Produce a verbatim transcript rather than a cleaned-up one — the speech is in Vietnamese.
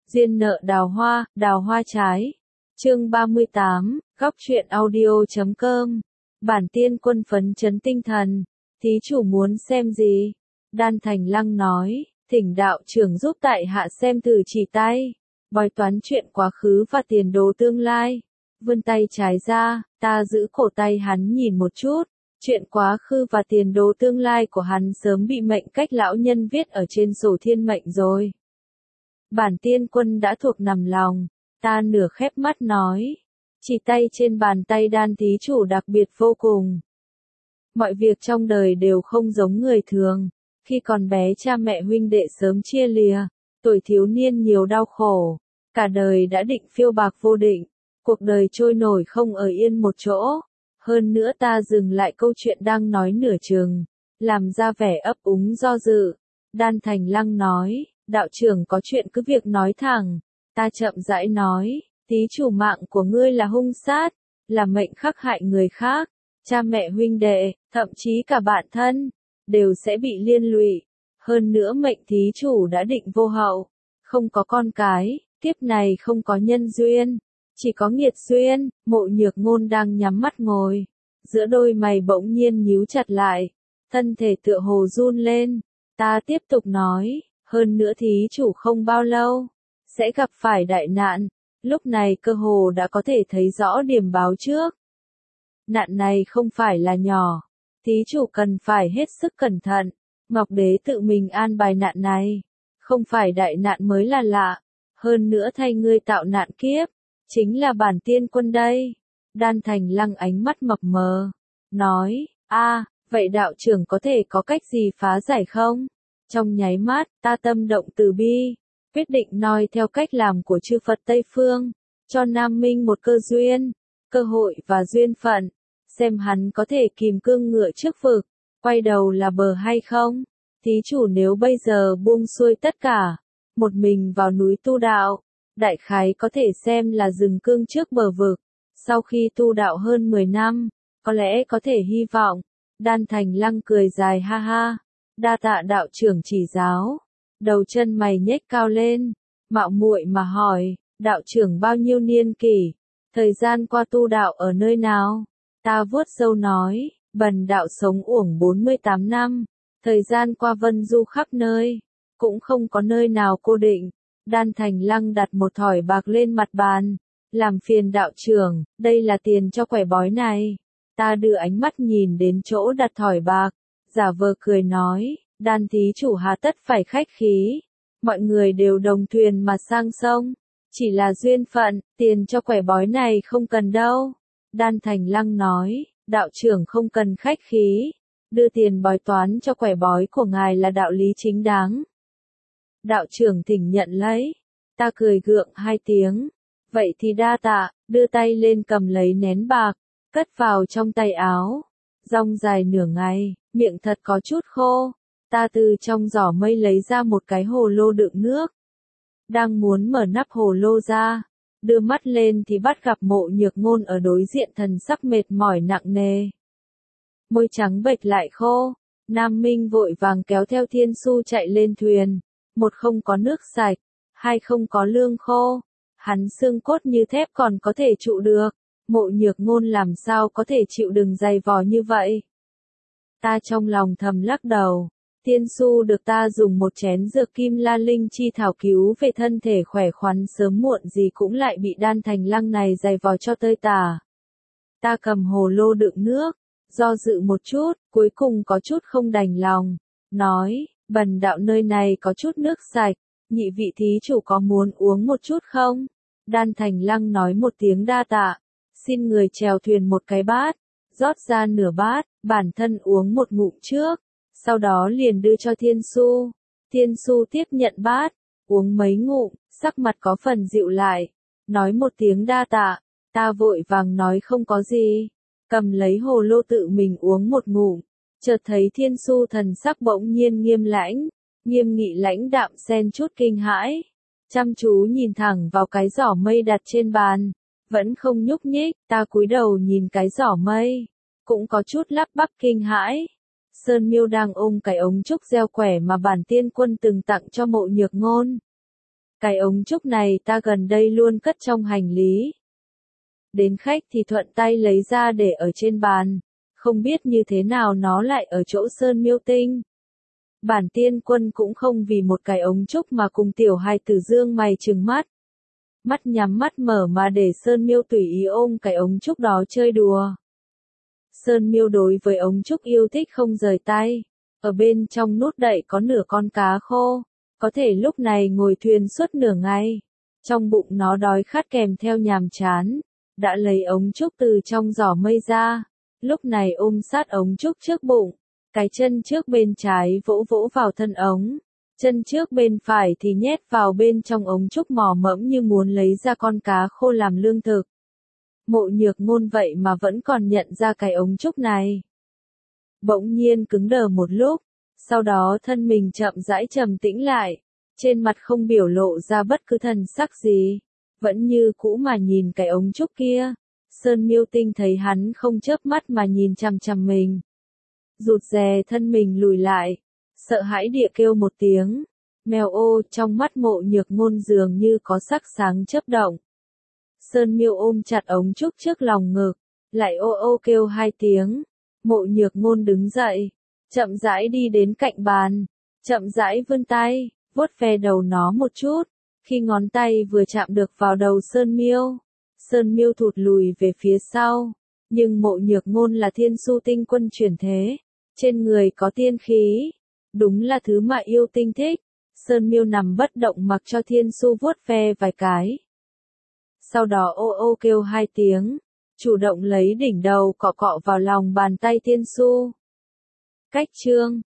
Duyên nợ đào hoa, đào hoa trái. Chương ba mươi tám, góc truyện audio chấm com. Bản tiên quân phấn chấn tinh thần. Thí chủ muốn xem gì? Đan Thành Lăng nói, thỉnh đạo trưởng giúp tại hạ xem thử chỉ tay. Bói toán chuyện quá khứ và tiền đồ tương lai. Vươn tay trái ra, ta giữ cổ tay hắn nhìn một chút. Chuyện quá khứ và tiền đồ tương lai của hắn sớm bị mệnh cách lão nhân viết ở trên sổ thiên mệnh rồi. Bản tiên quân đã thuộc nằm lòng, ta nửa khép mắt nói. Chỉ tay trên bàn tay Đan thí chủ đặc biệt vô cùng. Mọi việc trong đời đều không giống người thường. Khi còn bé cha mẹ huynh đệ sớm chia lìa, tuổi thiếu niên nhiều đau khổ. Cả đời đã định phiêu bạc vô định, cuộc đời trôi nổi không ở yên một chỗ. Hơn nữa ta dừng lại câu chuyện đang nói nửa chừng, làm ra vẻ ấp úng do dự. Đan Thành Lăng nói, đạo trưởng có chuyện cứ việc nói thẳng. Ta chậm rãi nói, thí chủ mạng của ngươi là hung sát, là mệnh khắc hại người khác, cha mẹ huynh đệ, thậm chí cả bạn thân, đều sẽ bị liên lụy. Hơn nữa mệnh thí chủ đã định vô hậu, không có con cái, kiếp này không có nhân duyên, chỉ có nghiệt duyên. Mộ Nhược Ngôn đang nhắm mắt ngồi, giữa đôi mày bỗng nhiên nhíu chặt lại, thân thể tựa hồ run lên. Ta tiếp tục nói, hơn nữa thí chủ không bao lâu sẽ gặp phải đại nạn, lúc này cơ hồ đã có thể thấy rõ điểm báo trước. Nạn này không phải là nhỏ, thí chủ cần phải hết sức cẩn thận. Ngọc Đế tự mình an bài nạn này, không phải đại nạn mới là lạ, hơn nữa thay ngươi tạo nạn kiếp, chính là bản tiên quân đây. Đan Thành Lăng ánh mắt mập mờ, nói, a, vậy đạo trưởng có thể có cách gì phá giải không? Trong nháy mắt, ta tâm động từ bi, quyết định noi theo cách làm của chư Phật Tây Phương, cho Nam Minh một cơ duyên, cơ hội và duyên phận, xem hắn có thể kìm cương ngựa trước vực, quay đầu là bờ hay không. Thí chủ nếu bây giờ buông xuôi tất cả, một mình vào núi tu đạo, đại khái có thể xem là dừng cương trước bờ vực. Sau khi tu đạo hơn mười năm, có lẽ có thể hy vọng. Đan Thành Lăng cười dài ha ha, đa tạ đạo trưởng chỉ giáo. Đầu chân mày nhếch cao lên, mạo muội mà hỏi, đạo trưởng bao nhiêu niên kỷ, thời gian qua tu đạo ở nơi nào? Ta vuốt râu nói, bần đạo sống uổng bốn mươi tám năm, thời gian qua vân du khắp nơi, cũng không có nơi nào cô định. Đan Thành Lăng đặt một thỏi bạc lên mặt bàn, làm phiền đạo trưởng, đây là tiền cho quẻ bói này. Ta đưa ánh mắt nhìn đến chỗ đặt thỏi bạc, giả vờ cười nói, Đan thí chủ hà tất phải khách khí, mọi người đều đồng thuyền mà sang sông, chỉ là duyên phận, tiền cho quẻ bói này không cần đâu. Đan Thành Lăng nói, đạo trưởng không cần khách khí, đưa tiền bói toán cho quẻ bói của ngài là đạo lý chính đáng. Đạo trưởng thỉnh nhận lấy. Ta cười gượng hai tiếng, vậy thì đa tạ, đưa tay lên cầm lấy nén bạc, cất vào trong tay áo. Rong dài nửa ngày, miệng thật có chút khô. Ta từ trong giỏ mây lấy ra một cái hồ lô đựng nước. Đang muốn mở nắp hồ lô ra, đưa mắt lên thì bắt gặp Mộ Nhược Ngôn ở đối diện, thần sắc mệt mỏi nặng nề. Môi trắng bệch lại khô. Nam Minh vội vàng kéo theo Thiên Su chạy lên thuyền. Một không có nước sạch, hai không có lương khô. Hắn xương cốt như thép còn có thể trụ được. Mộ Nhược Ngôn làm sao có thể chịu đựng dày vò như vậy? Ta trong lòng thầm lắc đầu. Thiên Su được ta dùng một chén dược kim la linh chi thảo cứu về thân thể khỏe khoắn, sớm muộn gì cũng lại bị Đan Thành Lăng này dày vò cho tơi tả. Ta cầm hồ lô đựng nước, do dự một chút, cuối cùng có chút không đành lòng, nói, bần đạo nơi này có chút nước sạch, nhị vị thí chủ có muốn uống một chút không? Đan Thành Lăng nói một tiếng đa tạ, xin người chèo thuyền một cái bát, rót ra nửa bát, bản thân uống một ngụm trước, sau đó liền đưa cho Thiên Su. Thiên Su tiếp nhận bát, uống mấy ngụm, sắc mặt có phần dịu lại, nói một tiếng đa tạ. Ta vội vàng nói không có gì, cầm lấy hồ lô tự mình uống một ngụm, chợt thấy Thiên Su thần sắc bỗng nhiên nghiêm lãnh, nghiêm nghị lãnh đạm xen chút kinh hãi, chăm chú nhìn thẳng vào cái giỏ mây đặt trên bàn, vẫn không nhúc nhích. Ta cúi đầu nhìn cái giỏ mây, cũng có chút lắp bắp kinh hãi. Sơn Miêu đang ôm cái ống trúc gieo quẻ mà bản tiên quân từng tặng cho Mộ Nhược Ngôn. Cái ống trúc này ta gần đây luôn cất trong hành lý. Đến khách thì thuận tay lấy ra để ở trên bàn, không biết như thế nào nó lại ở chỗ Sơn Miêu Tinh. Bản Tiên Quân cũng không vì một cái ống trúc mà cùng tiểu hài tử dương mày trừng mắt. Mắt nhắm mắt mở mà để Sơn Miêu tùy ý ôm cái ống trúc đó chơi đùa. Sơn Miêu đối với ống trúc yêu thích không rời tay. Ở bên trong nút đậy có nửa con cá khô, có thể lúc này ngồi thuyền suốt nửa ngày. Trong bụng nó đói khát kèm theo nhàm chán, đã lấy ống trúc từ trong giỏ mây ra, lúc này ôm sát ống trúc trước bụng, cái chân trước bên trái vỗ vỗ vào thân ống, chân trước bên phải thì nhét vào bên trong ống trúc mò mẫm như muốn lấy ra con cá khô làm lương thực. Mộ Nhược Ngôn vậy mà vẫn còn nhận ra cái ống trúc này. Bỗng nhiên cứng đờ một lúc, sau đó thân mình chậm rãi trầm tĩnh lại, trên mặt không biểu lộ ra bất cứ thần sắc gì, vẫn như cũ mà nhìn cái ống trúc kia. Sơn Miêu Tinh thấy hắn không chớp mắt mà nhìn chằm chằm mình, rụt rè thân mình lùi lại, sợ hãi địa kêu một tiếng, mèo ô. Trong mắt Mộ Nhược Ngôn dường như có sắc sáng chớp động. Sơn Miêu ôm chặt ống trúc trước lòng ngực, lại ô ô kêu hai tiếng. Mộ Nhược Ngôn đứng dậy, chậm rãi đi đến cạnh bàn, chậm rãi vươn tay, vuốt ve đầu nó một chút. Khi ngón tay vừa chạm được vào đầu Sơn Miêu, Sơn Miêu thụt lùi về phía sau. Nhưng Mộ Nhược Ngôn là Thiên Su Tinh Quân chuyển thế, trên người có tiên khí, đúng là thứ mà yêu tinh thích. Sơn Miêu nằm bất động mặc cho Thiên Su vuốt ve vài cái. Sau đó ô ô kêu hai tiếng, chủ động lấy đỉnh đầu cọ cọ vào lòng bàn tay Thiên Su. Cách chương